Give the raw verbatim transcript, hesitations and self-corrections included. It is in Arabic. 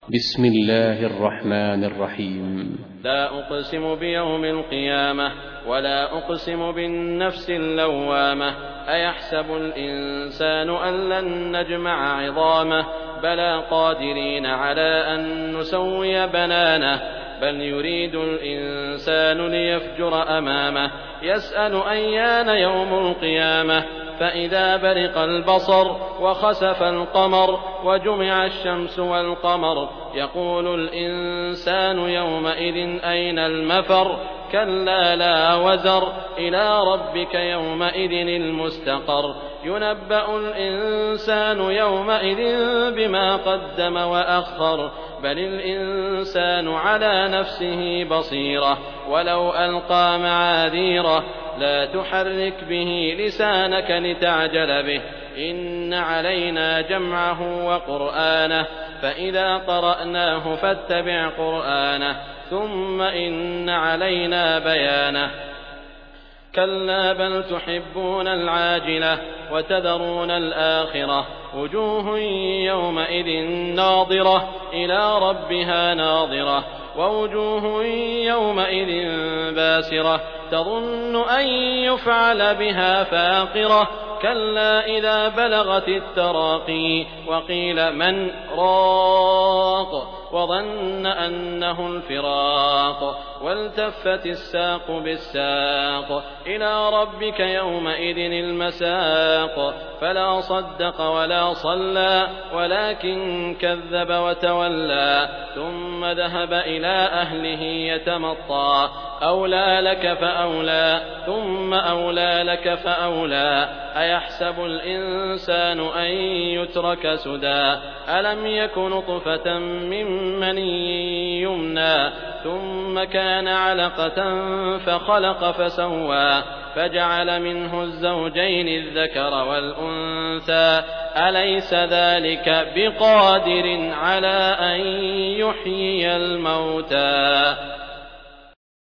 بسم الله الرحمن الرحيم. لا أقسم بيوم القيامة ولا أقسم بالنفس اللوامة أيحسب الإنسان أن لن نجمع عظامه بلى قادرين على أن نسوي بنانه بل يريد الإنسان ليفجر أمامه يسأل أيان يوم القيامة فإذا برق البصر وخسف القمر وجمع الشمس والقمر يقول الإنسان يومئذ أين المفر كلا لا وزر إلى ربك يومئذ المستقر ينبأ الإنسان يومئذ بما قدم وأخر بل الإنسان على نفسه بصيرة ولو ألقى معاذيره لا تحرك به لسانك لتعجل به إن علينا جمعه وقرآنه فإذا قرأناه فاتبع قرآنه ثم إن علينا بيانه كلا بل تحبون العاجلة وتذرون الآخرة وجوه يومئذ ناظرة إلى ربها ناظرة ووجوه يومئذ باسرة تظن أن يفعل بها فاقرة كلا إذا بلغت التراقي وقيل من راق وظن أنه الفراق والتفت الساق بالساق إلى ربك يومئذ المساق فلا صدق ولا صلى ولكن كذب وتولى ثم ذهب إلى أهله يتمطى أولى لك فأولى ثم أولى لك فأولى أيحسب الإنسان أن يترك سدى ألم يك نطفة من مني يمنى ثم كان علقة فخلق فسوى فجعل منه الزوجين الذكر والأنثى أليس ذلك بقادر على أن يحيي الموتى